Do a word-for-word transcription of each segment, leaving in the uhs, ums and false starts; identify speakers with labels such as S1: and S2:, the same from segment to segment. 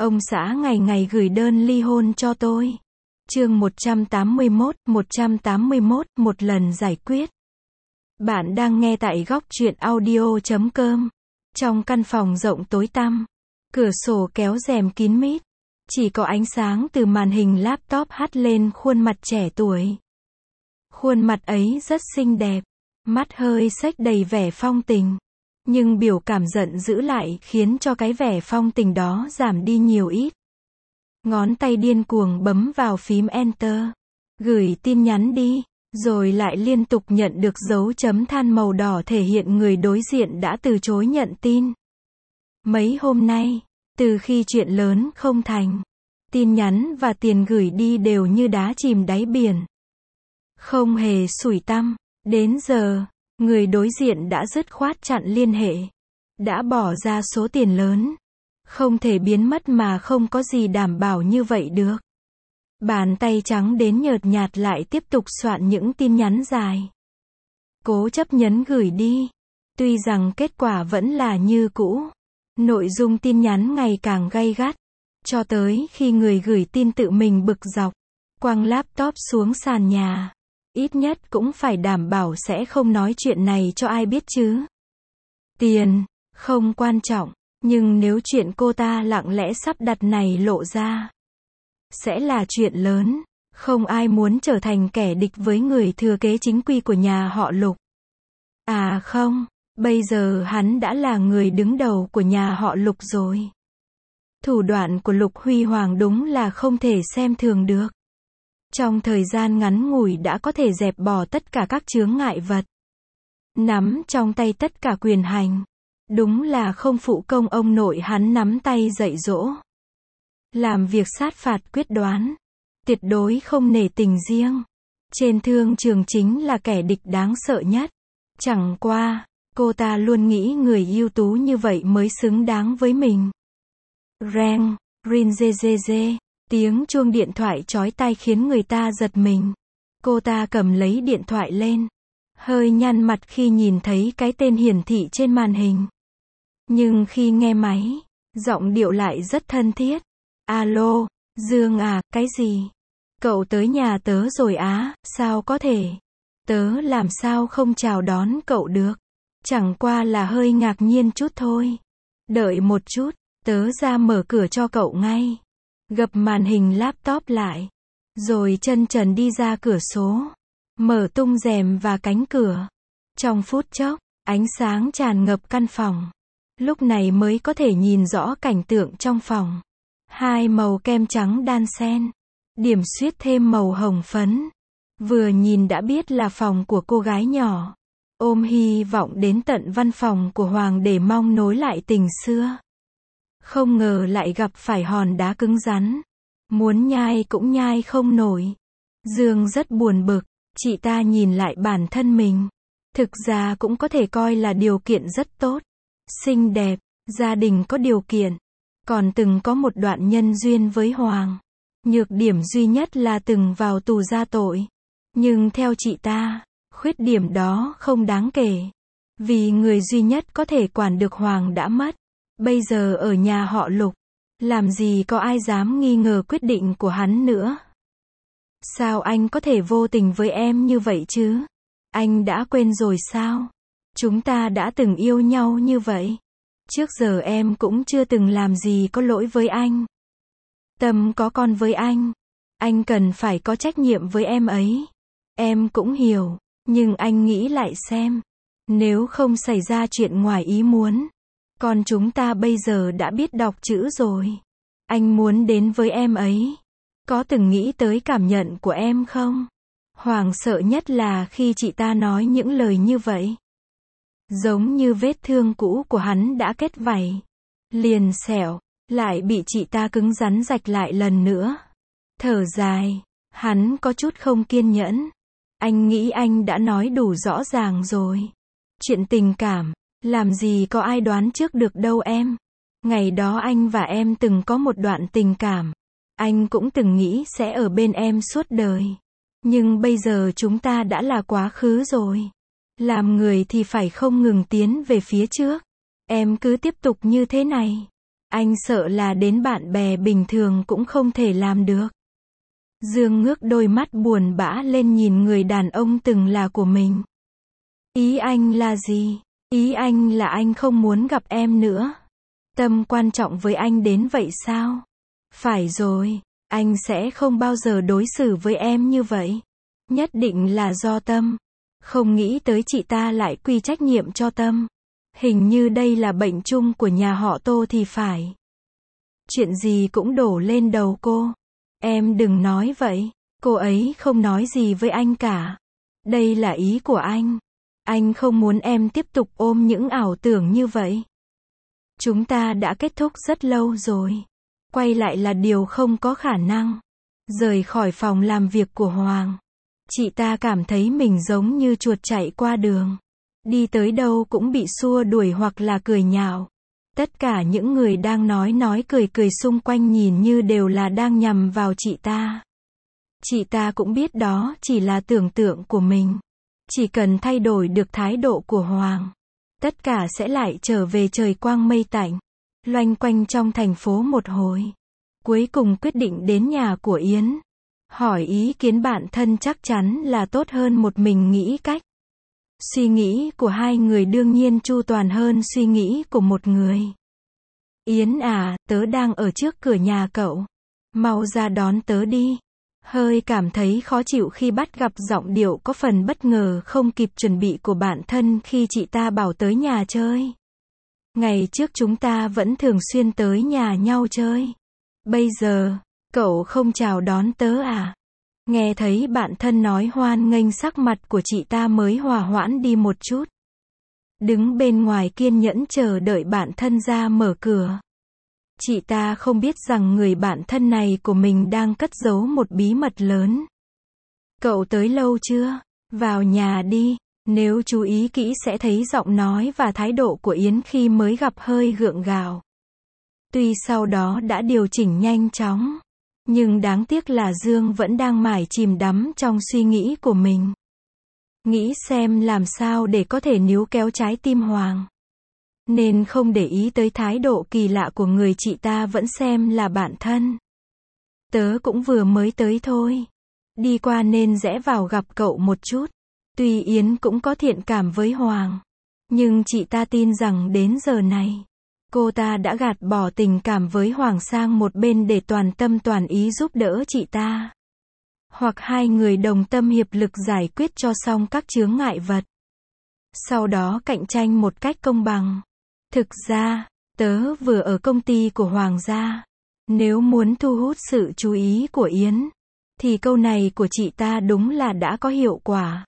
S1: Ông xã ngày ngày gửi đơn ly hôn cho tôi. Chương một trăm tám mươi mốt, một trăm tám mươi mốt, một lần giải quyết. Bạn đang nghe tại góc truyện audio chấm com. Trong căn phòng rộng tối tăm, cửa sổ kéo rèm kín mít, chỉ có ánh sáng từ màn hình laptop hắt lên khuôn mặt trẻ tuổi. Khuôn mặt ấy rất xinh đẹp, mắt hơi xếch đầy vẻ phong tình, nhưng biểu cảm giận dữ lại khiến cho cái vẻ phong tình đó giảm đi nhiều ít. Ngón tay điên cuồng bấm vào phím Enter, gửi tin nhắn đi, rồi lại liên tục nhận được dấu chấm than màu đỏ thể hiện người đối diện đã từ chối nhận tin. Mấy hôm nay, từ khi chuyện lớn không thành, tin nhắn và tiền gửi đi đều như đá chìm đáy biển, không hề sủi tăm. Đến giờ, người đối diện đã dứt khoát chặn liên hệ, đã bỏ ra số tiền lớn, không thể biến mất mà không có gì đảm bảo như vậy được. Bàn tay trắng đến nhợt nhạt lại tiếp tục soạn những tin nhắn dài, cố chấp nhấn gửi đi. Tuy rằng kết quả vẫn là như cũ, nội dung tin nhắn ngày càng gay gắt, cho tới khi người gửi tin tự mình bực dọc, quăng laptop xuống sàn nhà. Ít nhất cũng phải đảm bảo sẽ không nói chuyện này cho ai biết chứ. Tiền, không quan trọng, nhưng nếu chuyện cô ta lặng lẽ sắp đặt này lộ ra, sẽ là chuyện lớn. Không ai muốn trở thành kẻ địch với người thừa kế chính quy của nhà họ Lục. À không, bây giờ hắn đã là người đứng đầu của nhà họ Lục rồi. Thủ đoạn của Lục Huy Hoàng đúng là không thể xem thường được. Trong thời gian ngắn ngủi đã có thể dẹp bỏ tất cả các chướng ngại vật, nắm trong tay tất cả quyền hành. Đúng là không phụ công ông nội hắn nắm tay dạy dỗ. Làm việc sát phạt quyết đoán, tuyệt đối không nể tình riêng. Trên thương trường chính là kẻ địch đáng sợ nhất. Chẳng qua, cô ta luôn nghĩ người ưu tú như vậy mới xứng đáng với mình. Reng, rin dê dê dê. Tiếng chuông điện thoại chói tai khiến người ta giật mình. Cô ta cầm lấy điện thoại lên, hơi nhăn mặt khi nhìn thấy cái tên hiển thị trên màn hình. Nhưng khi nghe máy, giọng điệu lại rất thân thiết. Alo, Dương à, cái gì? Cậu tới nhà tớ rồi á? Sao có thể? Tớ làm sao không chào đón cậu được? Chẳng qua là hơi ngạc nhiên chút thôi. Đợi một chút, tớ ra mở cửa cho cậu ngay. Gập màn hình laptop lại, rồi chân trần đi ra cửa số, mở tung rèm và cánh cửa. Trong phút chốc, ánh sáng tràn ngập căn phòng. Lúc này mới có thể nhìn rõ cảnh tượng trong phòng. Hai màu kem trắng đan xen, điểm xuyết thêm màu hồng phấn. Vừa nhìn đã biết là phòng của cô gái nhỏ. Ôm hy vọng đến tận văn phòng của Hoàng để mong nối lại tình xưa. Không ngờ lại gặp phải hòn đá cứng rắn. Muốn nhai cũng nhai không nổi. Dương rất buồn bực. Chị ta nhìn lại bản thân mình. Thực ra cũng có thể coi là điều kiện rất tốt. Xinh đẹp, gia đình có điều kiện. Còn từng có một đoạn nhân duyên với Hoàng. Nhược điểm duy nhất là từng vào tù ra tội. Nhưng theo chị ta, khuyết điểm đó không đáng kể. Vì người duy nhất có thể quản được Hoàng đã mất. Bây giờ ở nhà họ Lục, làm gì có ai dám nghi ngờ quyết định của hắn nữa. Sao anh có thể vô tình với em như vậy chứ? Anh đã quên rồi sao? Chúng ta đã từng yêu nhau như vậy. Trước giờ em cũng chưa từng làm gì có lỗi với anh. Tâm có con với anh. Anh cần phải có trách nhiệm với em ấy. Em cũng hiểu, nhưng anh nghĩ lại xem. Nếu không xảy ra chuyện ngoài ý muốn, con chúng ta bây giờ đã biết đọc chữ rồi. Anh muốn đến với em ấy. Có từng nghĩ tới cảm nhận của em không? Hoàng sợ nhất là khi chị ta nói những lời như vậy. Giống như vết thương cũ của hắn đã kết vảy, liền sẹo, lại bị chị ta cứng rắn rạch lại lần nữa. Thở dài, hắn có chút không kiên nhẫn. Anh nghĩ anh đã nói đủ rõ ràng rồi. Chuyện tình cảm, làm gì có ai đoán trước được đâu em. Ngày đó anh và em từng có một đoạn tình cảm. Anh cũng từng nghĩ sẽ ở bên em suốt đời. Nhưng bây giờ chúng ta đã là quá khứ rồi. Làm người thì phải không ngừng tiến về phía trước. Em cứ tiếp tục như thế này, Anh sợ là đến bạn bè bình thường cũng không thể làm được. Dương ngước đôi mắt buồn bã lên nhìn người đàn ông từng là của mình. Ý anh là gì? Ý anh là anh không muốn gặp em nữa. Tâm quan trọng với anh đến vậy sao? Phải rồi, anh sẽ không bao giờ đối xử với em như vậy. Nhất định là do Tâm. Không nghĩ tới chị ta lại quy trách nhiệm cho Tâm. Hình như đây là bệnh chung của nhà họ Tô thì phải. Chuyện gì cũng đổ lên đầu cô. Em đừng nói vậy. Cô ấy không nói gì với anh cả. Đây là ý của anh. Anh không muốn em tiếp tục ôm những ảo tưởng như vậy. Chúng ta đã kết thúc rất lâu rồi. Quay lại là điều không có khả năng. Rời khỏi phòng làm việc của Hoàng. Chị ta cảm thấy mình giống như chuột chạy qua đường. Đi tới đâu cũng bị xua đuổi hoặc là cười nhạo. Tất cả những người đang nói nói cười cười xung quanh nhìn như đều là đang nhằm vào chị ta. Chị ta cũng biết đó chỉ là tưởng tượng của mình. Chỉ cần thay đổi được thái độ của Hoàng, tất cả sẽ lại trở về trời quang mây tạnh. Loanh quanh trong thành phố một hồi. Cuối cùng quyết định đến nhà của Yến. Hỏi ý kiến bạn thân chắc chắn là tốt hơn một mình nghĩ cách. Suy nghĩ của hai người đương nhiên chu toàn hơn suy nghĩ của một người. Yến à, tớ đang ở trước cửa nhà cậu. Mau ra đón tớ đi. Hơi cảm thấy khó chịu khi bắt gặp giọng điệu có phần bất ngờ không kịp chuẩn bị của bạn thân khi chị ta bảo tới nhà chơi. Ngày trước chúng ta vẫn thường xuyên tới nhà nhau chơi. Bây giờ, cậu không chào đón tớ à? Nghe thấy bạn thân nói hoan nghênh sắc mặt của chị ta mới hòa hoãn đi một chút. Đứng bên ngoài kiên nhẫn chờ đợi bạn thân ra mở cửa. Chị ta không biết rằng người bạn thân này của mình đang cất giấu một bí mật lớn. Cậu tới lâu chưa? Vào nhà đi. Nếu chú ý kỹ sẽ thấy giọng nói và thái độ của Yến khi mới gặp hơi gượng gạo. Tuy sau đó đã điều chỉnh nhanh chóng. Nhưng đáng tiếc là Dương vẫn đang mải chìm đắm trong suy nghĩ của mình. Nghĩ xem làm sao để có thể níu kéo trái tim Hoàng. Nên không để ý tới thái độ kỳ lạ của người chị ta vẫn xem là bạn thân. Tớ cũng vừa mới tới thôi. Đi qua nên rẽ vào gặp cậu một chút. Tuy Yến cũng có thiện cảm với Hoàng. Nhưng chị ta tin rằng đến giờ này, cô ta đã gạt bỏ tình cảm với Hoàng sang một bên để toàn tâm toàn ý giúp đỡ chị ta. Hoặc hai người đồng tâm hiệp lực giải quyết cho xong các chướng ngại vật. Sau đó cạnh tranh một cách công bằng. Thực ra, tớ vừa ở công ty của Hoàng gia. Nếu muốn thu hút sự chú ý của Yến, thì câu này của chị ta đúng là đã có hiệu quả.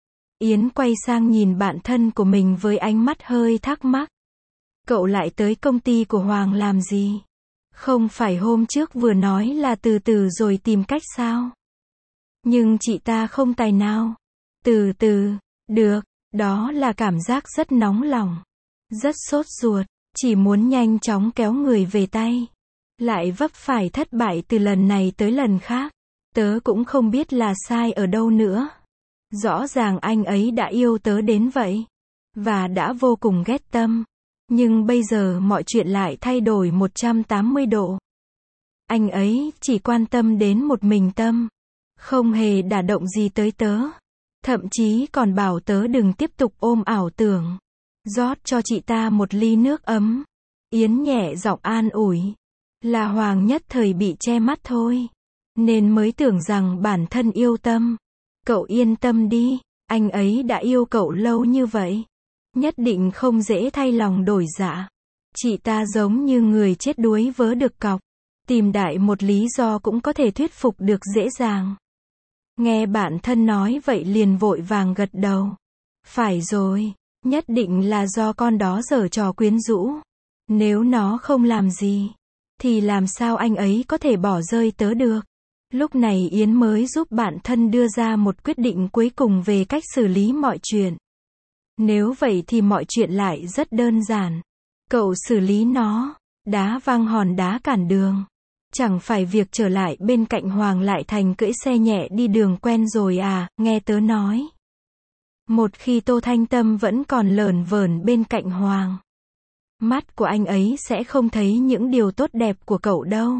S1: Yến quay sang nhìn bạn thân của mình với ánh mắt hơi thắc mắc. Cậu lại tới công ty của Hoàng làm gì? Không phải hôm trước vừa nói là từ từ rồi tìm cách sao? Nhưng chị ta không tài nào. Từ từ, được, đó là cảm giác rất nóng lòng. Rất sốt ruột, chỉ muốn nhanh chóng kéo người về tay. Lại vấp phải thất bại từ lần này tới lần khác. Tớ cũng không biết là sai ở đâu nữa. Rõ ràng anh ấy đã yêu tớ đến vậy. Và đã vô cùng ghét Tâm. Nhưng bây giờ mọi chuyện lại thay đổi một trăm tám mươi độ. Anh ấy chỉ quan tâm đến một mình Tâm. Không hề đả động gì tới tớ. Thậm chí còn bảo tớ đừng tiếp tục ôm ảo tưởng. Rót cho chị ta một ly nước ấm. Yến nhẹ giọng an ủi. Là Hoàng nhất thời bị che mắt thôi. Nên mới tưởng rằng bản thân yêu Tâm. Cậu yên tâm đi. Anh ấy đã yêu cậu lâu như vậy. Nhất định không dễ thay lòng đổi dạ. Chị ta giống như người chết đuối vớ được cọc. Tìm đại một lý do cũng có thể thuyết phục được dễ dàng. Nghe bạn thân nói vậy liền vội vàng gật đầu. Phải rồi, nhất định là do con đó giở trò quyến rũ. Nếu nó không làm gì, thì làm sao anh ấy có thể bỏ rơi tớ được. Lúc này Yến mới giúp bạn thân đưa ra một quyết định cuối cùng về cách xử lý mọi chuyện. Nếu vậy thì mọi chuyện lại rất đơn giản. Cậu xử lý nó, đá văng hòn đá cản đường. Chẳng phải việc trở lại bên cạnh Hoàng lại thành cưỡi xe nhẹ đi đường quen rồi à, nghe tớ nói. Một khi Tô Thanh Tâm vẫn còn lởn vởn bên cạnh Hoàng, mắt của anh ấy sẽ không thấy những điều tốt đẹp của cậu đâu.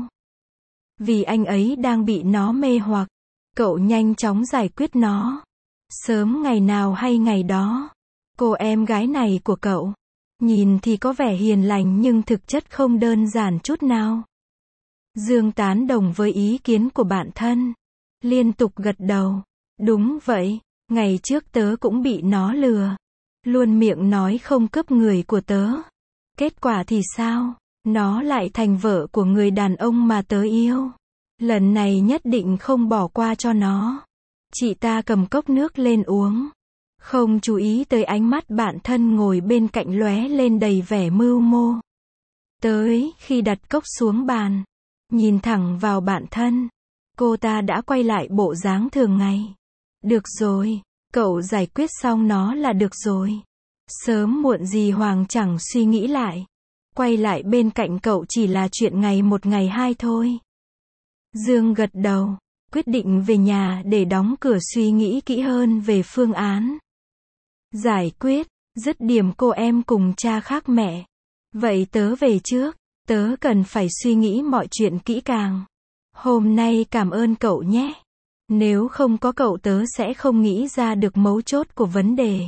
S1: Vì anh ấy đang bị nó mê hoặc. Cậu nhanh chóng giải quyết nó. Sớm ngày nào hay ngày đó, cô em gái này của cậu, nhìn thì có vẻ hiền lành nhưng thực chất không đơn giản chút nào. Dương tán đồng với ý kiến của bạn thân. Liên tục gật đầu. Đúng vậy, ngày trước tớ cũng bị nó lừa. Luôn miệng nói không cướp người của tớ. Kết quả thì sao? Nó lại thành vợ của người đàn ông mà tớ yêu. Lần này nhất định không bỏ qua cho nó. Chị ta cầm cốc nước lên uống. Không chú ý tới ánh mắt bạn thân ngồi bên cạnh lóe lên đầy vẻ mưu mô. Tới khi đặt cốc xuống bàn, nhìn thẳng vào bạn thân, cô ta đã quay lại bộ dáng thường ngày. Được rồi, cậu giải quyết xong nó là được rồi. Sớm muộn gì Hoàng chẳng suy nghĩ lại. Quay lại bên cạnh cậu chỉ là chuyện ngày một ngày hai thôi. Dương gật đầu, quyết định về nhà để đóng cửa suy nghĩ kỹ hơn về phương án. Giải quyết, dứt điểm cô em cùng cha khác mẹ. Vậy tớ về trước, tớ cần phải suy nghĩ mọi chuyện kỹ càng. Hôm nay cảm ơn cậu nhé. Nếu không có cậu tớ sẽ không nghĩ ra được mấu chốt của vấn đề.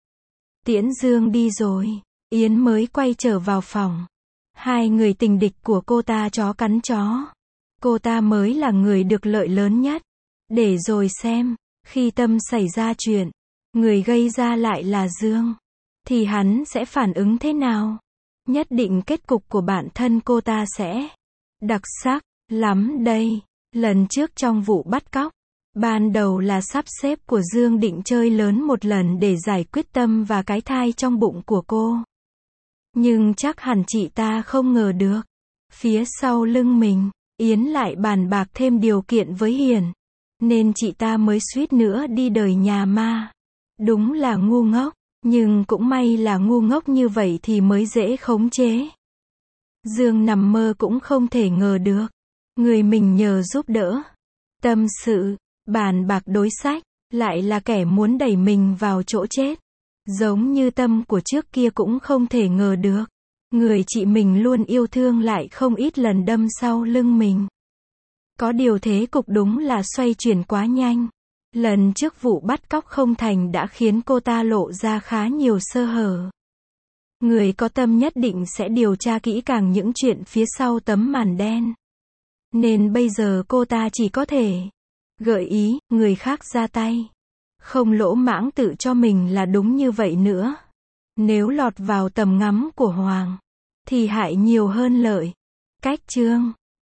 S1: Tiễn Dương đi rồi, Yến mới quay trở vào phòng. Hai người tình địch của cô ta chó cắn chó. Cô ta mới là người được lợi lớn nhất. Để rồi xem, khi Tâm xảy ra chuyện, người gây ra lại là Dương, thì hắn sẽ phản ứng thế nào? Nhất định kết cục của bản thân cô ta sẽ đặc sắc lắm đây. Lần trước trong vụ bắt cóc, ban đầu là sắp xếp của Dương định chơi lớn một lần để giải quyết Tâm và cái thai trong bụng của cô. Nhưng chắc hẳn chị ta không ngờ được, phía sau lưng mình, Yến lại bàn bạc thêm điều kiện với Hiền, nên chị ta mới suýt nữa đi đời nhà ma. Đúng là ngu ngốc, nhưng cũng may là ngu ngốc như vậy thì mới dễ khống chế. Dương nằm mơ cũng không thể ngờ được, người mình nhờ giúp đỡ, tâm sự, bàn bạc đối sách, lại là kẻ muốn đẩy mình vào chỗ chết. Giống như Tâm của trước kia cũng không thể ngờ được, người chị mình luôn yêu thương lại không ít lần đâm sau lưng mình. Có điều thế cục đúng là xoay chuyển quá nhanh. Lần trước vụ bắt cóc không thành đã khiến cô ta lộ ra khá nhiều sơ hở. Người có tâm nhất định sẽ điều tra kỹ càng những chuyện phía sau tấm màn đen. Nên bây giờ cô ta chỉ có thể gợi ý người khác ra tay. Không lỗ mãng tự cho mình là đúng như vậy nữa. Nếu lọt vào tầm ngắm của Hoàng, thì hại nhiều hơn lợi. Cách chương